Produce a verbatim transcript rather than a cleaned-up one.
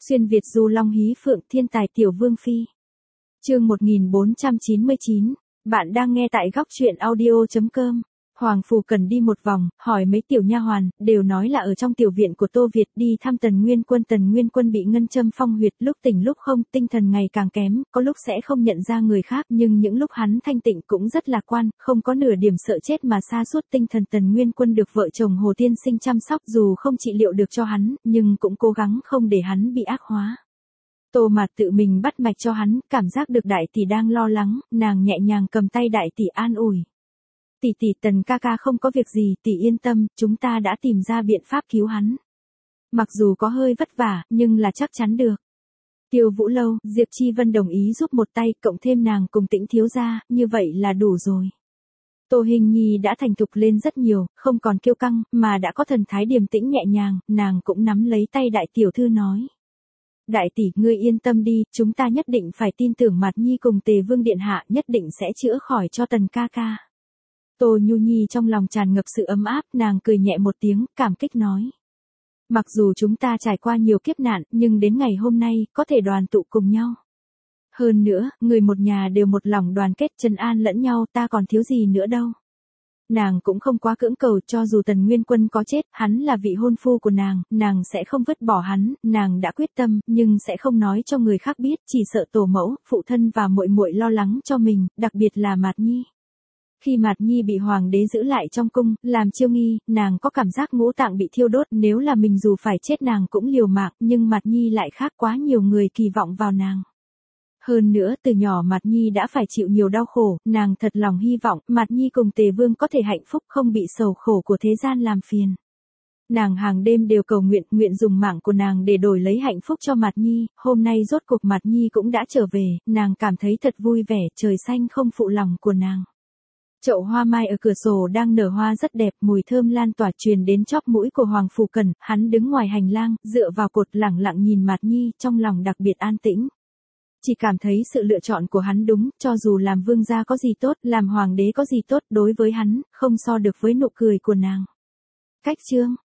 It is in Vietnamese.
Xuyên Việt du long hí phượng thiên tài tiểu vương phi. Chương một nghìn bốn trăm chín mươi chín, bạn đang nghe tại góc truyện audio chấm com. Hoàng Phủ Cần đi một vòng, hỏi mấy tiểu nha hoàn, đều nói là ở trong tiểu viện của Tô Việt đi thăm Tần Nguyên Quân. Tần Nguyên Quân bị ngân châm phong huyệt, lúc tỉnh lúc không, tinh thần ngày càng kém, có lúc sẽ không nhận ra người khác, nhưng những lúc hắn thanh tịnh cũng rất lạc quan, không có nửa điểm sợ chết mà sa sút tinh thần. Tần Nguyên Quân được vợ chồng Hồ Tiên Sinh chăm sóc, dù không trị liệu được cho hắn, nhưng cũng cố gắng không để hắn bị ác hóa. Tô Mạt tự mình bắt mạch cho hắn, cảm giác được đại tỷ đang lo lắng, nàng nhẹ nhàng cầm tay đại tỷ an ủi. Tỷ tỷ, Tần ca ca không có việc gì, tỷ yên tâm, chúng ta đã tìm ra biện pháp cứu hắn. Mặc dù có hơi vất vả, nhưng là chắc chắn được. Tiêu Vũ Lâu, Diệp Chi Vân đồng ý giúp một tay, cộng thêm nàng cùng Tĩnh thiếu gia, như vậy là đủ rồi. Tô Hình Nhi đã thành thục lên rất nhiều, không còn kiêu căng, mà đã có thần thái điềm tĩnh nhẹ nhàng, nàng cũng nắm lấy tay đại tiểu thư nói. Đại tỷ, ngươi yên tâm đi, chúng ta nhất định phải tin tưởng Mạt Nhi cùng Tề Vương Điện Hạ nhất định sẽ chữa khỏi cho Tần ca ca. Tô Nhu Nhi trong lòng tràn ngập sự ấm áp, nàng cười nhẹ một tiếng, cảm kích nói. Mặc dù chúng ta trải qua nhiều kiếp nạn, nhưng đến ngày hôm nay, có thể đoàn tụ cùng nhau. Hơn nữa, người một nhà đều một lòng đoàn kết trấn an lẫn nhau, ta còn thiếu gì nữa đâu. Nàng cũng không quá cưỡng cầu, cho dù Tần Nguyên Quân có chết, hắn là vị hôn phu của nàng, nàng sẽ không vứt bỏ hắn, nàng đã quyết tâm, nhưng sẽ không nói cho người khác biết, chỉ sợ tổ mẫu, phụ thân và muội muội lo lắng cho mình, đặc biệt là Mạt Nhi. Khi Mạt Nhi bị hoàng đế giữ lại trong cung, làm chiêu nghi, nàng có cảm giác ngũ tạng bị thiêu đốt, nếu là mình dù phải chết nàng cũng liều mạng, nhưng Mạt Nhi lại khác, quá nhiều người kỳ vọng vào nàng. Hơn nữa, từ nhỏ Mạt Nhi đã phải chịu nhiều đau khổ, nàng thật lòng hy vọng, Mạt Nhi cùng Tề Vương có thể hạnh phúc, không bị sầu khổ của thế gian làm phiền. Nàng hàng đêm đều cầu nguyện, nguyện dùng mạng của nàng để đổi lấy hạnh phúc cho Mạt Nhi, hôm nay rốt cuộc Mạt Nhi cũng đã trở về, nàng cảm thấy thật vui vẻ, trời xanh không phụ lòng của nàng. Chậu hoa mai ở cửa sổ đang nở hoa rất đẹp, mùi thơm lan tỏa truyền đến chóp mũi của Hoàng Phủ Cần, hắn đứng ngoài hành lang, dựa vào cột lẳng lặng nhìn Mạt Nhi, trong lòng đặc biệt an tĩnh. Chỉ cảm thấy sự lựa chọn của hắn đúng, cho dù làm vương gia có gì tốt, làm hoàng đế có gì tốt, đối với hắn, không so được với nụ cười của nàng. Cách chương,